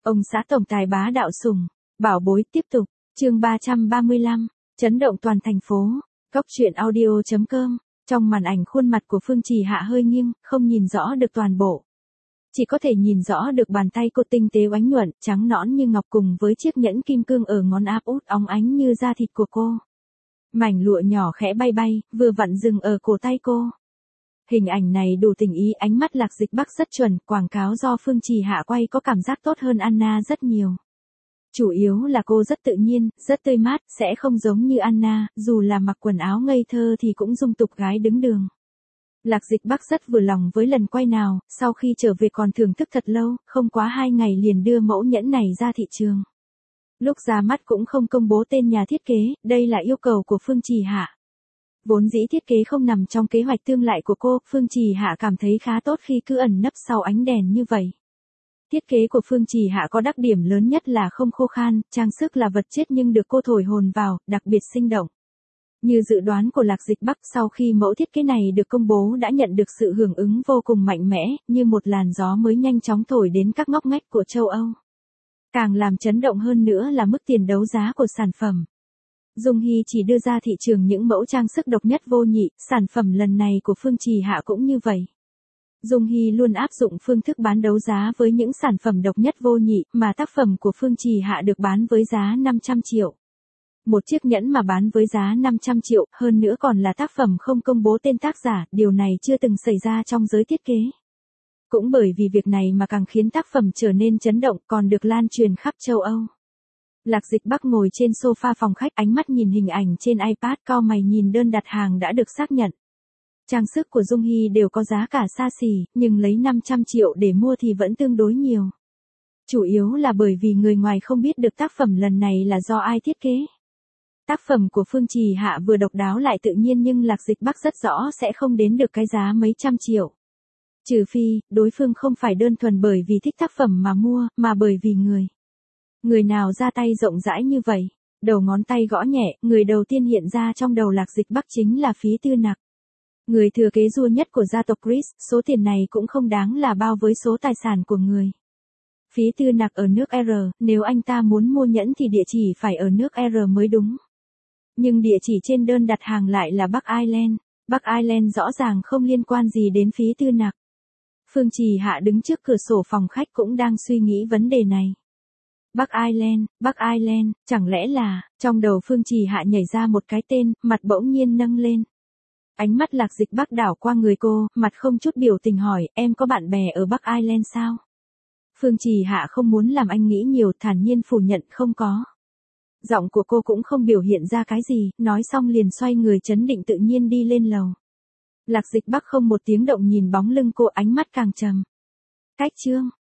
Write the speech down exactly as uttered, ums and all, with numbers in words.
Ông xã tổng tài bá đạo sủng, bảo bối tiếp tục, chương ba trăm ba mươi lăm, chấn động toàn thành phố, góc truyện audio chấm com, trong màn ảnh khuôn mặt của Phương Trì Hạ hơi nghiêng, không nhìn rõ được toàn bộ. Chỉ có thể nhìn rõ được bàn tay cô tinh tế oánh nhuận, trắng nõn như ngọc cùng với chiếc nhẫn kim cương ở ngón áp út óng ánh như da thịt của cô. Mảnh lụa nhỏ khẽ bay bay, vừa vặn dừng ở cổ tay cô. Hình ảnh này đủ tình ý, ánh mắt Lạc Dịch Bắc rất chuẩn, quảng cáo do Phương Trì Hạ quay có cảm giác tốt hơn Anna rất nhiều. Chủ yếu là cô rất tự nhiên, rất tươi mát, sẽ không giống như Anna, dù là mặc quần áo ngây thơ thì cũng dung tục gái đứng đường. Lạc Dịch Bắc rất vừa lòng với lần quay nào, sau khi trở về còn thưởng thức thật lâu, không quá hai ngày liền đưa mẫu nhẫn này ra thị trường. Lúc ra mắt cũng không công bố tên nhà thiết kế, đây là yêu cầu của Phương Trì Hạ. Vốn dĩ thiết kế không nằm trong kế hoạch tương lai của cô, Phương Trì Hạ cảm thấy khá tốt khi cứ ẩn nấp sau ánh đèn như vậy. Thiết kế của Phương Trì Hạ có đặc điểm lớn nhất là không khô khan, trang sức là vật chết nhưng được cô thổi hồn vào, đặc biệt sinh động. Như dự đoán của Lạc Dịch Bắc, sau khi mẫu thiết kế này được công bố đã nhận được sự hưởng ứng vô cùng mạnh mẽ, như một làn gió mới nhanh chóng thổi đến các ngóc ngách của châu Âu. Càng làm chấn động hơn nữa là mức tiền đấu giá của sản phẩm. Dung Hy chỉ đưa ra thị trường những mẫu trang sức độc nhất vô nhị, sản phẩm lần này của Phương Trì Hạ cũng như vậy. Dung Hy luôn áp dụng phương thức bán đấu giá với những sản phẩm độc nhất vô nhị, mà tác phẩm của Phương Trì Hạ được bán với giá năm trăm triệu. Một chiếc nhẫn mà bán với giá năm trăm triệu, hơn nữa còn là tác phẩm không công bố tên tác giả, điều này chưa từng xảy ra trong giới thiết kế. Cũng bởi vì việc này mà càng khiến tác phẩm trở nên chấn động, còn được lan truyền khắp châu Âu. Lạc Dịch Bắc ngồi trên sofa phòng khách, ánh mắt nhìn hình ảnh trên iPad, cau mày nhìn đơn đặt hàng đã được xác nhận. Trang sức của Dung Hy đều có giá cả xa xỉ, nhưng lấy năm trăm triệu để mua thì vẫn tương đối nhiều. Chủ yếu là bởi vì người ngoài không biết được tác phẩm lần này là do ai thiết kế. Tác phẩm của Phương Trì Hạ vừa độc đáo lại tự nhiên nhưng Lạc Dịch Bắc rất rõ sẽ không đến được cái giá mấy trăm triệu. Trừ phi, đối phương không phải đơn thuần bởi vì thích tác phẩm mà mua, mà bởi vì người. Người nào ra tay rộng rãi như vậy? Đầu ngón tay gõ nhẹ, người đầu tiên hiện ra trong đầu Lạc Dịch Bắc chính là Phí Tư Nặc. Người thừa kế vua nhất của gia tộc Chris, số tiền này cũng không đáng là bao với số tài sản của người. Phí Tư Nặc ở nước R, nếu anh ta muốn mua nhẫn thì địa chỉ phải ở nước R mới đúng. Nhưng địa chỉ trên đơn đặt hàng lại là Bắc Ireland. Bắc Ireland rõ ràng không liên quan gì đến Phí Tư Nặc. Phương Trì Hạ đứng trước cửa sổ phòng khách cũng đang suy nghĩ vấn đề này. Bắc Ireland, Bắc Ireland, chẳng lẽ là, trong đầu Phương Trì Hạ nhảy ra một cái tên, mặt bỗng nhiên nâng lên. Ánh mắt Lạc Dịch Bắc đảo qua người cô, mặt không chút biểu tình hỏi, em có bạn bè ở Bắc Ireland sao? Phương Trì Hạ không muốn làm anh nghĩ nhiều, thản nhiên phủ nhận không có. Giọng của cô cũng không biểu hiện ra cái gì, nói xong liền xoay người trấn định tự nhiên đi lên lầu. Lạc Dịch Bắc không một tiếng động nhìn bóng lưng cô, ánh mắt càng trầm. Cách chương,